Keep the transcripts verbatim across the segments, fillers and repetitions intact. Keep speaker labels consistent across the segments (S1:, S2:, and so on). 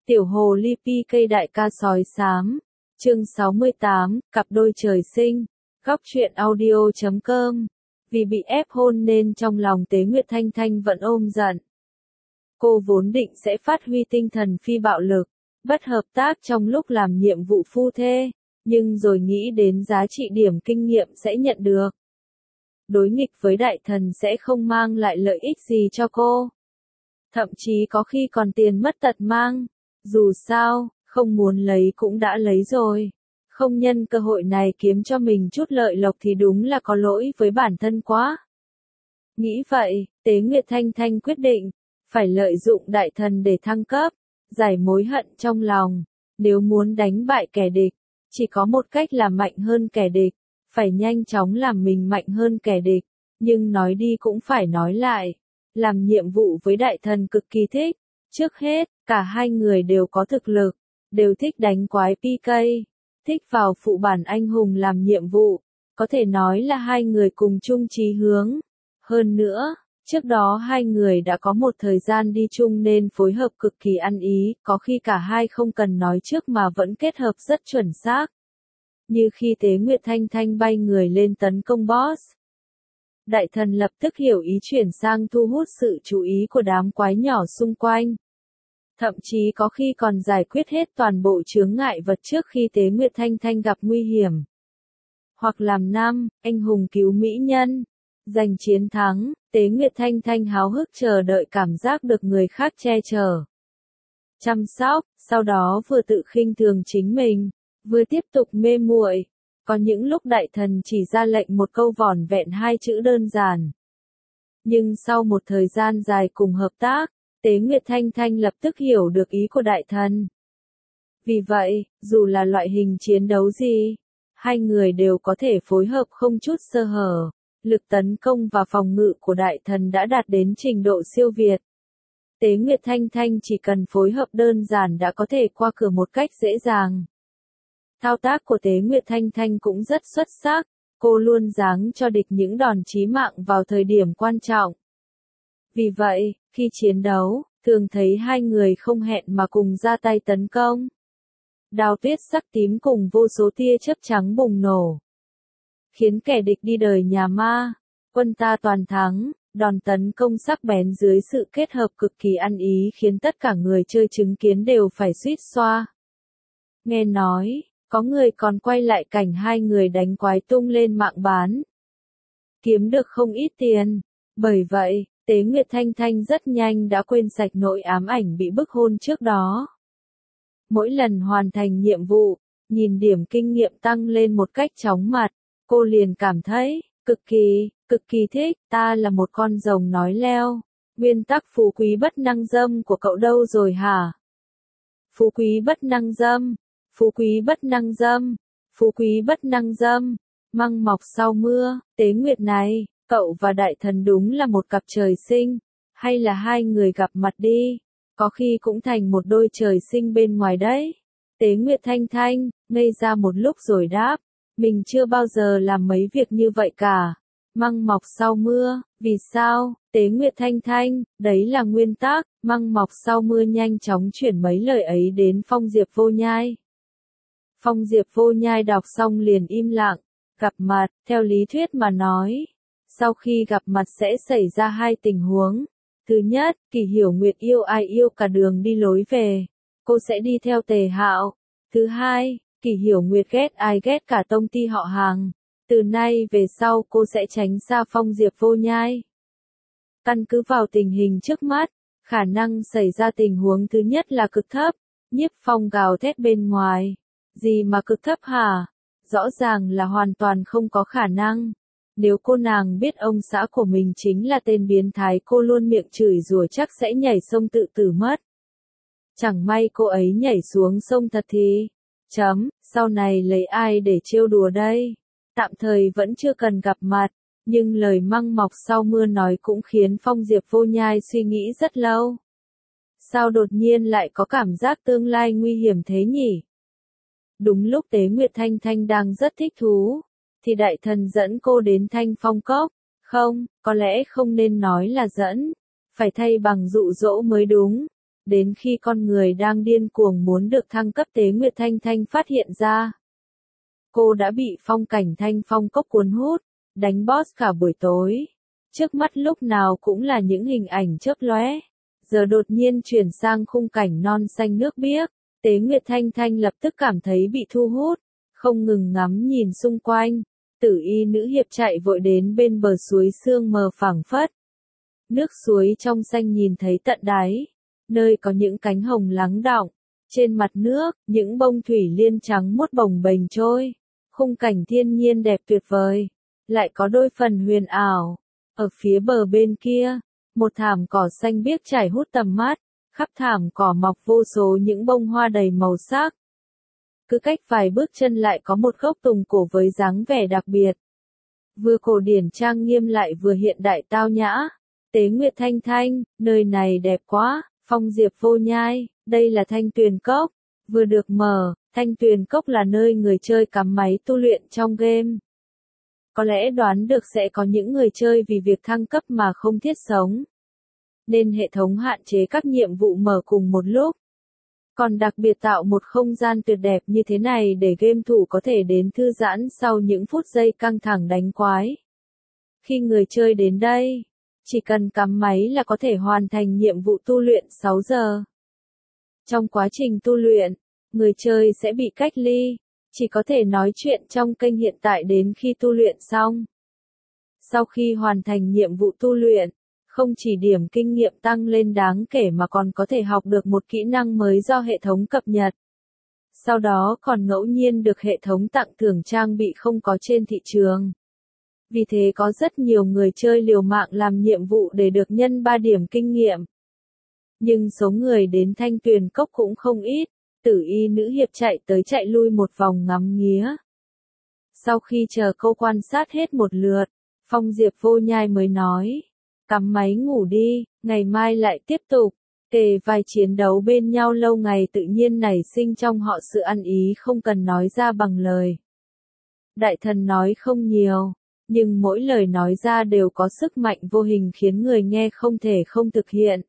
S1: Tiểu hồ ly pi cây đại ca sói xám. Chương sáu mươi tám, cặp đôi trời sinh. Góc truyện audio chấm com. Vì bị ép hôn nên trong lòng Tế Nguyệt Thanh Thanh vẫn ôm giận. Cô vốn định sẽ phát huy tinh thần phi bạo lực, bất hợp tác trong lúc làm nhiệm vụ phu thê, nhưng rồi nghĩ đến giá trị điểm kinh nghiệm sẽ nhận được. Đối nghịch với đại thần sẽ không mang lại lợi ích gì cho cô. Thậm chí có khi còn tiền mất tật mang. Dù sao, không muốn lấy cũng đã lấy rồi. Không nhân cơ hội này kiếm cho mình chút lợi lộc thì đúng là có lỗi với bản thân quá. Nghĩ vậy, Tế Nguyệt Thanh Thanh quyết định, phải lợi dụng đại thần để thăng cấp, giải mối hận trong lòng. Nếu muốn đánh bại kẻ địch, chỉ có một cách là mạnh hơn kẻ địch, phải nhanh chóng làm mình mạnh hơn kẻ địch. Nhưng nói đi cũng phải nói lại, làm nhiệm vụ với đại thần cực kỳ thích. Trước hết, cả hai người đều có thực lực, đều thích đánh quái pi cây, thích vào phụ bản anh hùng làm nhiệm vụ, có thể nói là hai người cùng chung chí hướng. Hơn nữa, trước đó hai người đã có một thời gian đi chung nên phối hợp cực kỳ ăn ý, có khi cả hai không cần nói trước mà vẫn kết hợp rất chuẩn xác. Như khi Tế Nguyệt Thanh Thanh bay người lên tấn công boss. Đại thần lập tức hiểu ý chuyển sang thu hút sự chú ý của đám quái nhỏ xung quanh. Thậm chí có khi còn giải quyết hết toàn bộ chướng ngại vật trước khi Tế Nguyệt Thanh Thanh gặp nguy hiểm. Hoặc làm nam, anh hùng cứu mỹ nhân. Giành chiến thắng, Tế Nguyệt Thanh Thanh háo hức chờ đợi cảm giác được người khác che chở, chăm sóc, sau đó vừa tự khinh thường chính mình, vừa tiếp tục mê muội. Có những lúc đại thần chỉ ra lệnh một câu vỏn vẹn hai chữ đơn giản. Nhưng sau một thời gian dài cùng hợp tác, Tế Nguyệt Thanh Thanh lập tức hiểu được ý của đại thần. Vì vậy, dù là loại hình chiến đấu gì, hai người đều có thể phối hợp không chút sơ hở. Lực tấn công và phòng ngự của đại thần đã đạt đến trình độ siêu việt. Tế Nguyệt Thanh Thanh chỉ cần phối hợp đơn giản đã có thể qua cửa một cách dễ dàng. Thao tác của Tế Nguyệt Thanh Thanh cũng rất xuất sắc, cô luôn giáng cho địch những đòn chí mạng vào thời điểm quan trọng. Vì vậy, khi chiến đấu, thường thấy hai người không hẹn mà cùng ra tay tấn công. Đao tuyết sắc tím cùng vô số tia chớp trắng bùng nổ, khiến kẻ địch đi đời nhà ma, quân ta toàn thắng. Đòn tấn công sắc bén dưới sự kết hợp cực kỳ ăn ý khiến tất cả người chơi chứng kiến đều phải suýt xoa. Nghe nói, có người còn quay lại cảnh hai người đánh quái tung lên mạng bán, kiếm được không ít tiền. Bởi vậy, Tế Nguyệt Thanh Thanh rất nhanh đã quên sạch nỗi ám ảnh bị bức hôn trước đó. Mỗi lần hoàn thành nhiệm vụ, nhìn điểm kinh nghiệm tăng lên một cách chóng mặt, cô liền cảm thấy, cực kỳ, cực kỳ thích, ta là một con rồng nói leo. Nguyên tắc phú quý bất năng dâm của cậu đâu rồi hả? Phú quý bất năng dâm, phú quý bất năng dâm, phú quý bất năng dâm, măng mọc sau mưa. Tế Nguyệt này, cậu và đại thần đúng là một cặp trời sinh, hay là hai người gặp mặt đi, có khi cũng thành một đôi trời sinh bên ngoài đấy. Tế Nguyệt Thanh Thanh, ngây ra một lúc rồi đáp, mình chưa bao giờ làm mấy việc như vậy cả. Măng mọc sau mưa, vì sao? Tế Nguyệt Thanh Thanh, đấy là nguyên tắc. Măng mọc sau mưa nhanh chóng chuyển mấy lời ấy đến Phong Diệp Vô Nhai. Phong Diệp Vô Nhai đọc xong liền im lặng. Gặp mặt, theo lý thuyết mà nói, sau khi gặp mặt sẽ xảy ra hai tình huống. Thứ nhất, Kỳ Hiểu Nguyệt yêu ai yêu cả đường đi lối về, cô sẽ đi theo Tề Hạo. Thứ hai, Kỳ Hiểu Nguyệt ghét ai ghét cả tông ty họ hàng. Từ nay về sau cô sẽ tránh xa Phong Diệp Vô Nhai. Căn cứ vào tình hình trước mắt, khả năng xảy ra tình huống thứ nhất là cực thấp. Nhiếp Phong gào thét bên ngoài. Gì mà cực thấp hả? Rõ ràng là hoàn toàn không có khả năng. Nếu cô nàng biết ông xã của mình chính là tên biến thái cô luôn miệng chửi rủa chắc sẽ nhảy sông tự tử mất. Chẳng may cô ấy nhảy xuống sông thật thì... Chấm, sau này lấy ai để trêu đùa đây? Tạm thời vẫn chưa cần gặp mặt, nhưng lời măng mọc sau mưa nói cũng khiến Phong Diệp Vô Nhai suy nghĩ rất lâu. Sao đột nhiên lại có cảm giác tương lai nguy hiểm thế nhỉ? Đúng lúc Tế Nguyệt Thanh Thanh đang rất thích thú, thì đại thần dẫn cô đến Thanh Phong Cốc. Không, có lẽ không nên nói là dẫn, phải thay bằng dụ dỗ mới đúng. đến khi con người đang điên cuồng muốn được thăng cấp Tế Nguyệt Thanh Thanh phát hiện ra. Cô đã bị phong cảnh Thanh Phong Cốc cuốn hút, đánh boss cả buổi tối. Trước mắt lúc nào cũng là những hình ảnh chớp lóe. Giờ đột nhiên chuyển sang khung cảnh non xanh nước biếc, Tế Nguyệt Thanh Thanh lập tức cảm thấy bị thu hút, không ngừng ngắm nhìn xung quanh. Tử y nữ hiệp chạy vội đến bên bờ suối sương mờ phảng phất. Nước suối trong xanh nhìn thấy tận đáy, nơi có những cánh hồng lắng đọng. Trên mặt nước, những bông thủy liên trắng muốt bồng bềnh trôi. Khung cảnh thiên nhiên đẹp tuyệt vời, lại có đôi phần huyền ảo. Ở phía bờ bên kia, một thảm cỏ xanh biếc trải hút tầm mắt, khắp thảm cỏ mọc vô số những bông hoa đầy màu sắc. Cứ cách vài bước chân lại có một gốc tùng cổ với dáng vẻ đặc biệt. Vừa cổ điển trang nghiêm lại vừa hiện đại tao nhã. Tế Nguyệt Thanh Thanh, nơi này đẹp quá. Phong Diệp Vô Nhai, đây là Thanh Tuyền Cốc. Vừa được mở, Thanh Tuyền Cốc là nơi người chơi cắm máy tu luyện trong game. Có lẽ đoán được sẽ có những người chơi vì việc thăng cấp mà không thiết sống, nên hệ thống hạn chế các nhiệm vụ mở cùng một lúc. Còn đặc biệt tạo một không gian tuyệt đẹp như thế này để game thủ có thể đến thư giãn sau những phút giây căng thẳng đánh quái. Khi người chơi đến đây, chỉ cần cắm máy là có thể hoàn thành nhiệm vụ tu luyện sáu giờ. Trong quá trình tu luyện, người chơi sẽ bị cách ly, chỉ có thể nói chuyện trong kênh hiện tại đến khi tu luyện xong. Sau khi hoàn thành nhiệm vụ tu luyện, không chỉ điểm kinh nghiệm tăng lên đáng kể mà còn có thể học được một kỹ năng mới do hệ thống cập nhật. Sau đó còn ngẫu nhiên được hệ thống tặng thưởng trang bị không có trên thị trường. Vì thế có rất nhiều người chơi liều mạng làm nhiệm vụ để được nhân ba điểm kinh nghiệm. Nhưng số người đến Thanh Tuyền Cốc cũng không ít, tử y nữ hiệp chạy tới chạy lui một vòng ngắm nghía. Sau khi chờ cô quan sát hết một lượt, Phong Diệp Vô Nhai mới nói, cắm máy ngủ đi, ngày mai lại tiếp tục. Kề vai chiến đấu bên nhau lâu ngày tự nhiên nảy sinh trong họ sự ăn ý không cần nói ra bằng lời. Đại thần nói không nhiều, nhưng mỗi lời nói ra đều có sức mạnh vô hình khiến người nghe không thể không thực hiện.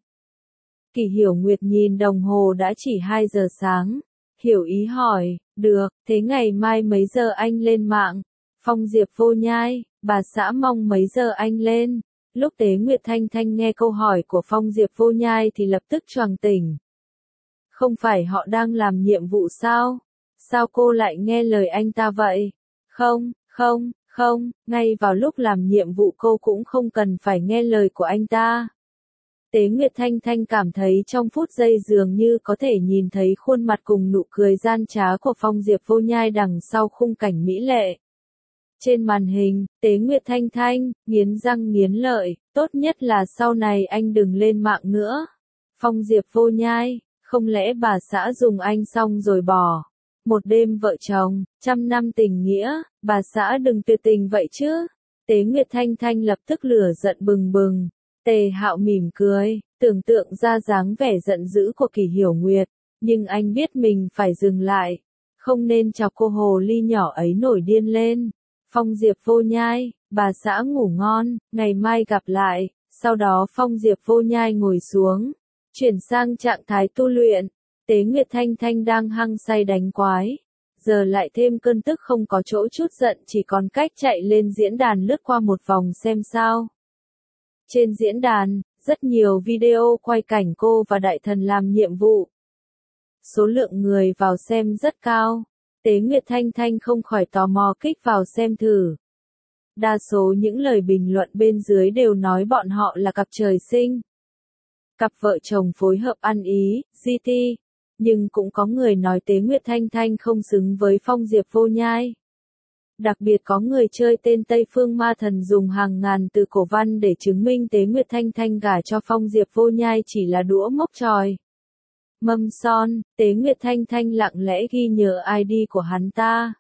S1: Kỷ Hiểu Nguyệt nhìn đồng hồ đã chỉ hai giờ sáng, hiểu ý hỏi, được, thế ngày mai mấy giờ anh lên mạng? Phong Diệp Vô Nhai, bà xã mong mấy giờ anh lên? Lúc Tế Nguyệt Thanh Thanh nghe câu hỏi của Phong Diệp Vô Nhai thì lập tức choàng tỉnh. Không phải họ đang làm nhiệm vụ sao? Sao cô lại nghe lời anh ta vậy? Không, không, không, ngay vào lúc làm nhiệm vụ cô cũng không cần phải nghe lời của anh ta. Tế Nguyệt Thanh Thanh cảm thấy trong phút giây dường như có thể nhìn thấy khuôn mặt cùng nụ cười gian trá của Phong Diệp Vô Nhai đằng sau khung cảnh mỹ lệ. Trên màn hình, Tế Nguyệt Thanh Thanh, nghiến răng nghiến lợi, tốt nhất là sau này anh đừng lên mạng nữa. Phong Diệp Vô Nhai, không lẽ bà xã dùng anh xong rồi bỏ. Một đêm vợ chồng, trăm năm tình nghĩa, bà xã đừng tuyệt tình vậy chứ. Tế Nguyệt Thanh Thanh lập tức lửa giận bừng bừng. Tề Hạo mỉm cười, tưởng tượng ra dáng vẻ giận dữ của Kỷ Hiểu Nguyệt, nhưng anh biết mình phải dừng lại, không nên chọc cô hồ ly nhỏ ấy nổi điên lên. Phong Diệp Vô Nhai, bà xã ngủ ngon, ngày mai gặp lại. Sau đó Phong Diệp Vô Nhai ngồi xuống, chuyển sang trạng thái tu luyện. Tế Nguyệt Thanh Thanh đang hăng say đánh quái, giờ lại thêm cơn tức không có chỗ chút giận, chỉ còn cách chạy lên diễn đàn lướt qua một vòng xem sao. Trên diễn đàn, rất nhiều video quay cảnh cô và đại thần làm nhiệm vụ. Số lượng người vào xem rất cao. Tế Nguyệt Thanh Thanh không khỏi tò mò kích vào xem thử. Đa số những lời bình luận bên dưới đều nói bọn họ là cặp trời sinh. Cặp vợ chồng phối hợp ăn ý, giê tê. Nhưng cũng có người nói Tế Nguyệt Thanh Thanh không xứng với Phong Diệp Vô Nhai. Đặc biệt có người chơi tên Tây Phương Ma Thần dùng hàng ngàn từ cổ văn để chứng minh Tế Nguyệt Thanh Thanh gả cho Phong Diệp Vô Nhai chỉ là đũa mốc tròi. Mâm son, Tế Nguyệt Thanh Thanh lặng lẽ ghi nhớ i đê của hắn ta.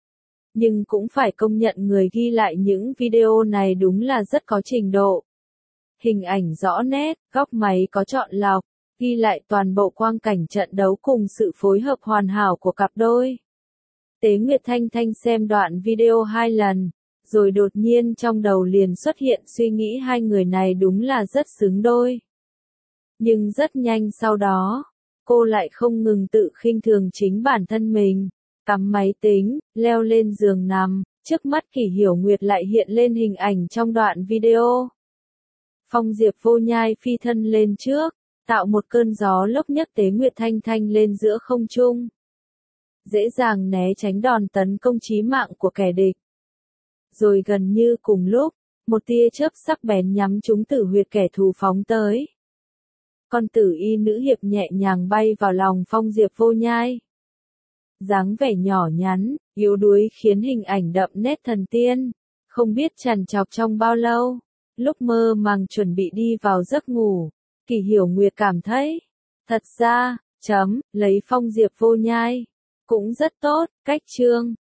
S1: Nhưng cũng phải công nhận người ghi lại những video này đúng là rất có trình độ. Hình ảnh rõ nét, góc máy có chọn lọc, ghi lại toàn bộ quang cảnh trận đấu cùng sự phối hợp hoàn hảo của cặp đôi. Tế Nguyệt Thanh Thanh xem đoạn video hai lần, rồi đột nhiên trong đầu liền xuất hiện suy nghĩ hai người này đúng là rất xứng đôi. Nhưng rất nhanh sau đó, cô lại không ngừng tự khinh thường chính bản thân mình. Cắm máy tính, leo lên giường nằm, trước mắt Kỷ Hiểu Nguyệt lại hiện lên hình ảnh trong đoạn video. Phong Diệp Vô Nhai phi thân lên trước, tạo một cơn gió lốc nhấc Tế Nguyệt Thanh Thanh lên giữa không trung. Dễ dàng né tránh đòn tấn công chí mạng của kẻ địch. Rồi gần như cùng lúc, một tia chớp sắc bén nhắm trúng tử huyệt kẻ thù phóng tới. Con tử y nữ hiệp nhẹ nhàng bay vào lòng Phong Diệp Vô Nhai. Dáng vẻ nhỏ nhắn, yếu đuối khiến hình ảnh đậm nét thần tiên, không biết trằn trọc trong bao lâu. Lúc mơ màng chuẩn bị đi vào giấc ngủ, Kỷ Hiểu Nguyệt cảm thấy, thật ra, chấm, lấy Phong Diệp Vô Nhai, cũng rất tốt, cách chương.